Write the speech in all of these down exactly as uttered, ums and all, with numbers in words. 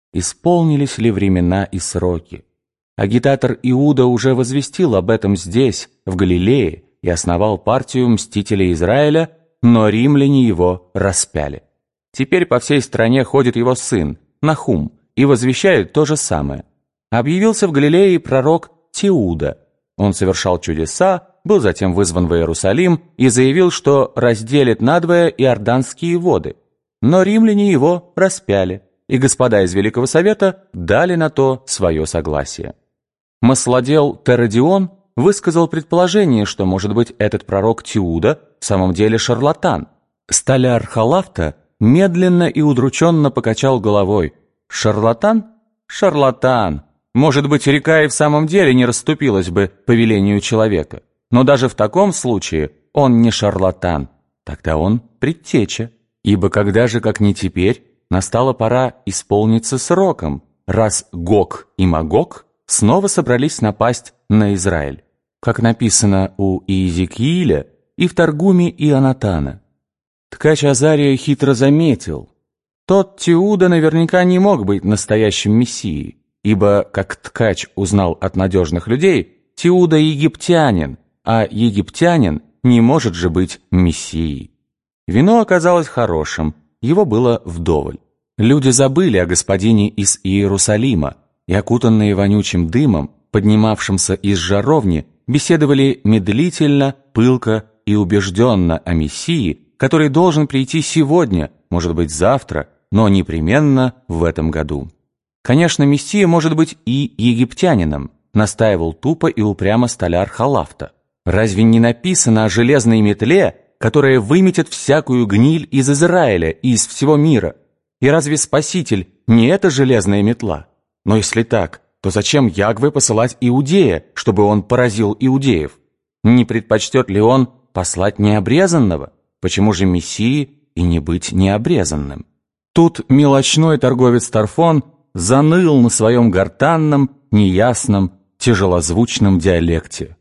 исполнились ли времена и сроки. Агитатор Иуда уже возвестил об этом здесь, в Галилее, и основал партию мстителей Израиля, но римляне его распяли. Теперь по всей стране ходит его сын, Нахум, и возвещает то же самое. Объявился в Галилее пророк Теуда. Он совершал чудеса, был затем вызван в Иерусалим и заявил, что разделит надвое иорданские воды. Но римляне его распяли, и господа из Великого Совета дали на то свое согласие. Маслодел Терадион высказал предположение, что, может быть, этот пророк Теуда в самом деле шарлатан. Столяр Халафта медленно и удрученно покачал головой. Шарлатан? Шарлатан. Может быть, река и в самом деле не расступилась бы по велению человека. Но даже в таком случае он не шарлатан. Тогда он предтеча. Ибо когда же, как не теперь, настала пора исполниться сроком, раз Гог и Магог снова собрались напасть на Израиль, как написано у Иезекииля и в Таргуме Ионатана. Ткач Азария хитро заметил: тот Теуда наверняка не мог быть настоящим мессией, ибо, как ткач узнал от надежных людей, Теуда египтянин, а египтянин не может же быть мессией. Вино оказалось хорошим, его было вдоволь. Люди забыли о господине из Иерусалима, и, окутанные вонючим дымом, поднимавшимся из жаровни, беседовали медлительно, пылко и убежденно о Мессии, который должен прийти сегодня, может быть завтра, но непременно в этом году. Конечно, Мессия может быть и египтянином, настаивал тупо и упрямо столяр Халафта. Разве не написано о железной метле, которая выметет всякую гниль из Израиля и из всего мира? И разве Спаситель не эта железная метла? Но если так, то зачем Ягве посылать Иудея, чтобы он поразил иудеев? Не предпочтет ли он послать необрезанного? Почему же Мессии и не быть необрезанным? Тут мелочной торговец Тарфон заныл на своем гортанном, неясном, тяжелозвучном диалекте.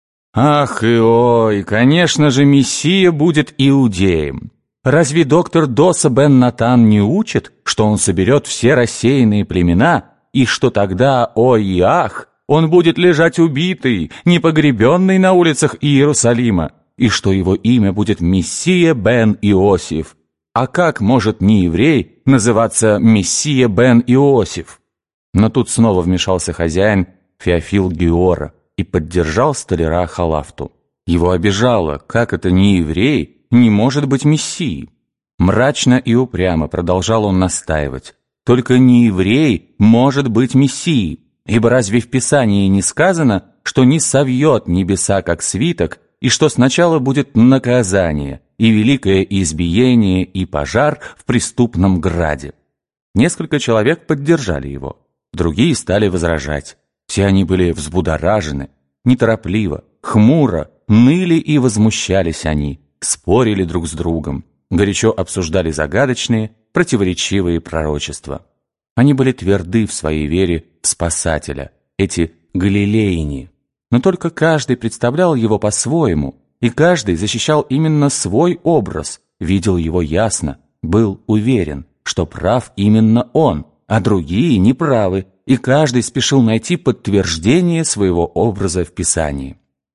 Ах и ой, конечно же, Мессия будет иудеем. Разве доктор Доса бен Натан не учит, что он соберет все рассеянные племена, и что тогда, ой и ах, он будет лежать убитый, непогребенный на улицах Иерусалима, и что его имя будет Мессия бен Иосиф? А как может нееврей называться Мессия бен Иосиф? Но тут снова вмешался хозяин Феофил Геора и поддержал столяра Халафту. Его обижало, как это нееврей не может быть Мессией. Мрачно и упрямо продолжал он настаивать. Только нееврей может быть Мессией, ибо разве в Писании не сказано, что не совьет небеса как свиток, и что сначала будет наказание, и великое избиение, и пожар в преступном граде? Несколько человек поддержали его, другие стали возражать. Все они были взбудоражены, неторопливо, хмуро, ныли и возмущались они, спорили друг с другом, горячо обсуждали загадочные, противоречивые пророчества. Они были тверды в своей вере в Спасателя, эти галилеяне. Но только каждый представлял его по-своему, и каждый защищал именно свой образ, видел его ясно, был уверен, что прав именно он, а другие неправы, и каждый спешил найти подтверждение своего образа в Писании.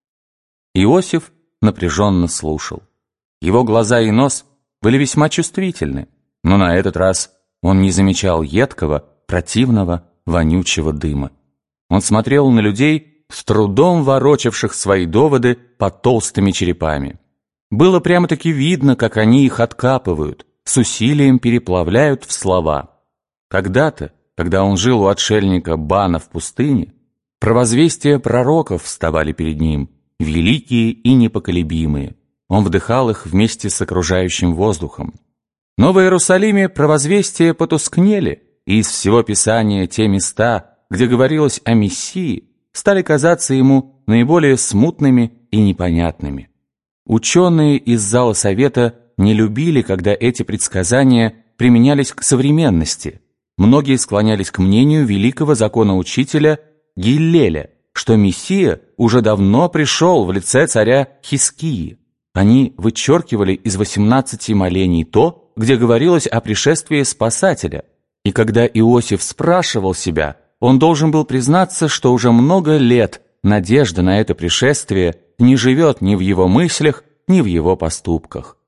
Иосиф напряженно слушал. Его глаза и нос были весьма чувствительны, но на этот раз он не замечал едкого, противного, вонючего дыма. Он смотрел на людей, с трудом ворочавших свои доводы под толстыми черепами. Было прямо-таки видно, как они их откапывают, с усилием переплавляют в слова. Когда-то, когда он жил у отшельника Бана в пустыне, провозвестия пророков вставали перед ним, великие и непоколебимые. Он вдыхал их вместе с окружающим воздухом. Но в Иерусалиме провозвестия потускнели, и из всего Писания те места, где говорилось о Мессии, стали казаться ему наиболее смутными и непонятными. Ученые из зала совета не любили, когда эти предсказания применялись к современности. Многие склонялись к мнению великого законоучителя Гиллеля, что Мессия уже давно пришел в лице царя Хизкии. Они вычеркивали из восемнадцати молений то, где говорилось о пришествии Спасателя. И когда Иосиф спрашивал себя, он должен был признаться, что уже много лет надежда на это пришествие не живет ни в его мыслях, ни в его поступках.